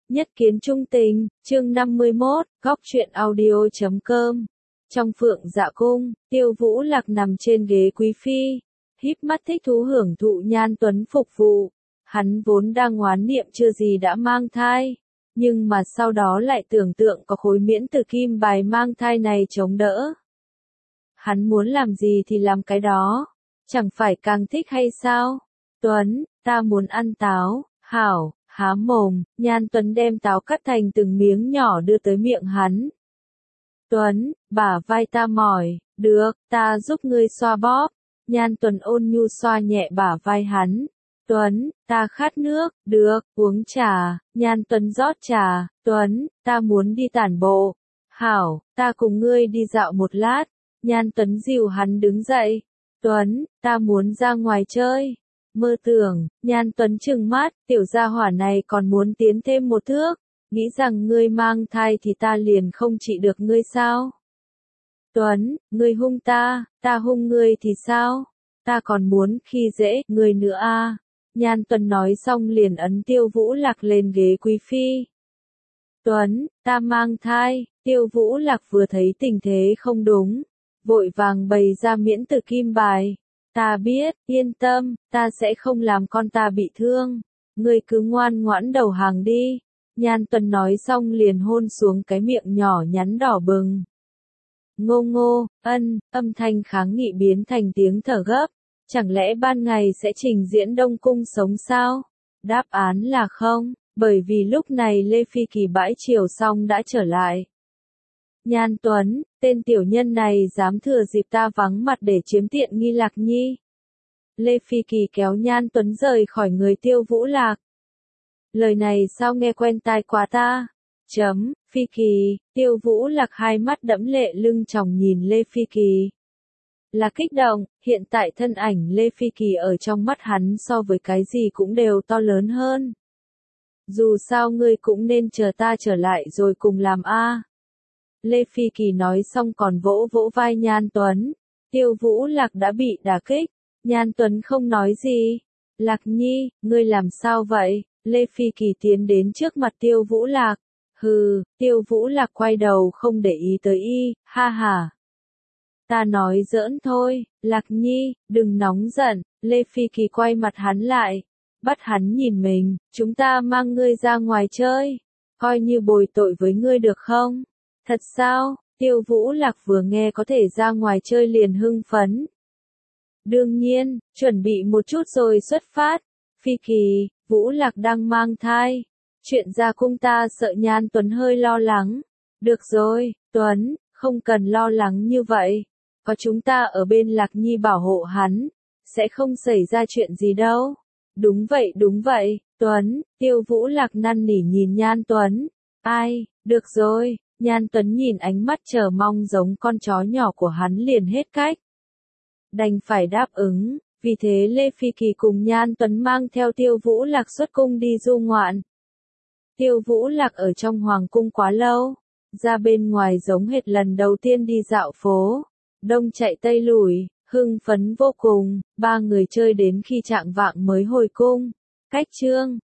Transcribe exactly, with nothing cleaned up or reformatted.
Nhất kiến trung tình, chương năm mươi mốt, góc truyện audio chấm com. Trong Phượng Dạ Cung, Tiêu Vũ Lạc nằm trên ghế quý phi, híp mắt thích thú hưởng thụ Nhan Tuấn phục vụ. Hắn vốn đang oán niệm chưa gì đã mang thai, nhưng mà sau đó lại tưởng tượng có khối miễn tử kim bài mang thai này chống đỡ. Hắn muốn làm gì thì làm cái đó, chẳng phải càng thích hay sao? Tuấn, ta muốn ăn táo, hảo. Há mồm, Nhan Tuấn đem táo cắt thành từng miếng nhỏ đưa tới miệng hắn. Tuấn, bả vai ta mỏi, được, ta giúp ngươi xoa bóp. Nhan Tuấn ôn nhu xoa nhẹ bả vai hắn. Tuấn, ta khát nước, được, uống trà. Nhan Tuấn rót trà. Tuấn, ta muốn đi tản bộ. Hảo, ta cùng ngươi đi dạo một lát. Nhan Tuấn dìu hắn đứng dậy. Tuấn, ta muốn ra ngoài chơi. Mơ tưởng, Nhan Tuấn trừng mắt, tiểu gia hỏa này còn muốn tiến thêm một thước, nghĩ rằng ngươi mang thai thì ta liền không trị được ngươi sao? Tuấn, ngươi hung ta, ta hung ngươi thì sao? Ta còn muốn khi dễ ngươi nữa a. Nhan Tuấn nói xong liền ấn Tiêu Vũ Lạc lên ghế quý phi. Tuấn, ta mang thai. Tiêu Vũ Lạc vừa thấy tình thế không đúng, vội vàng bày ra miễn tử kim bài. Ta biết, yên tâm, ta sẽ không làm con ta bị thương. Ngươi cứ ngoan ngoãn đầu hàng đi. Nhan Tuấn nói xong liền hôn xuống cái miệng nhỏ nhắn đỏ bừng. Ngô ngô, ân, âm thanh kháng nghị biến thành tiếng thở gấp. Chẳng lẽ ban ngày sẽ trình diễn Đông Cung sống sao? Đáp án là không, bởi vì lúc này Lê Phi Kỳ bãi triều xong đã trở lại. Nhan Tuấn, tên tiểu nhân này dám thừa dịp ta vắng mặt để chiếm tiện nghi Lạc Nhi. Lê Phi Kỳ kéo Nhan Tuấn rời khỏi người Tiêu Vũ Lạc. Lời này sao nghe quen tai quá ta? Chấm, Phi Kỳ, Tiêu Vũ Lạc hai mắt đẫm lệ lưng tròng nhìn Lê Phi Kỳ. Là kích động, hiện tại thân ảnh Lê Phi Kỳ ở trong mắt hắn so với cái gì cũng đều to lớn hơn. Dù sao ngươi cũng nên chờ ta trở lại rồi cùng làm a. Lê Phi Kỳ nói xong còn vỗ vỗ vai Nhan Tuấn. Tiêu Vũ Lạc đã bị đả kích. Nhan Tuấn không nói gì. Lạc Nhi, ngươi làm sao vậy? Lê Phi Kỳ tiến đến trước mặt Tiêu Vũ Lạc. Hừ, Tiêu Vũ Lạc quay đầu không để ý tới y, ha ha. Ta nói giỡn thôi, Lạc Nhi, đừng nóng giận. Lê Phi Kỳ quay mặt hắn lại, bắt hắn nhìn mình. Chúng ta mang ngươi ra ngoài chơi, coi như bồi tội với ngươi được không? Thật sao? Tiêu Vũ Lạc vừa nghe có thể ra ngoài chơi liền hưng phấn. Đương nhiên, chuẩn bị một chút rồi xuất phát. Phi Kỳ, Vũ Lạc đang mang thai. Chuyện ra cung ta sợ Nhan Tuấn hơi lo lắng. Được rồi, Tuấn, không cần lo lắng như vậy. Có chúng ta ở bên Lạc Nhi bảo hộ hắn, sẽ không xảy ra chuyện gì đâu. Đúng vậy đúng vậy, Tuấn. Tiêu Vũ Lạc năn nỉ nhìn Nhan Tuấn. Ai, được rồi. Nhan Tuấn nhìn ánh mắt chờ mong giống con chó nhỏ của hắn liền hết cách. Đành phải đáp ứng, vì thế Lê Phi Kỳ cùng Nhan Tuấn mang theo Tiêu Vũ Lạc xuất cung đi du ngoạn. Tiêu Vũ Lạc ở trong hoàng cung quá lâu, ra bên ngoài giống hệt lần đầu tiên đi dạo phố, đông chạy tây lùi, hưng phấn vô cùng, ba người chơi đến khi chạng vạng mới hồi cung. Cách chương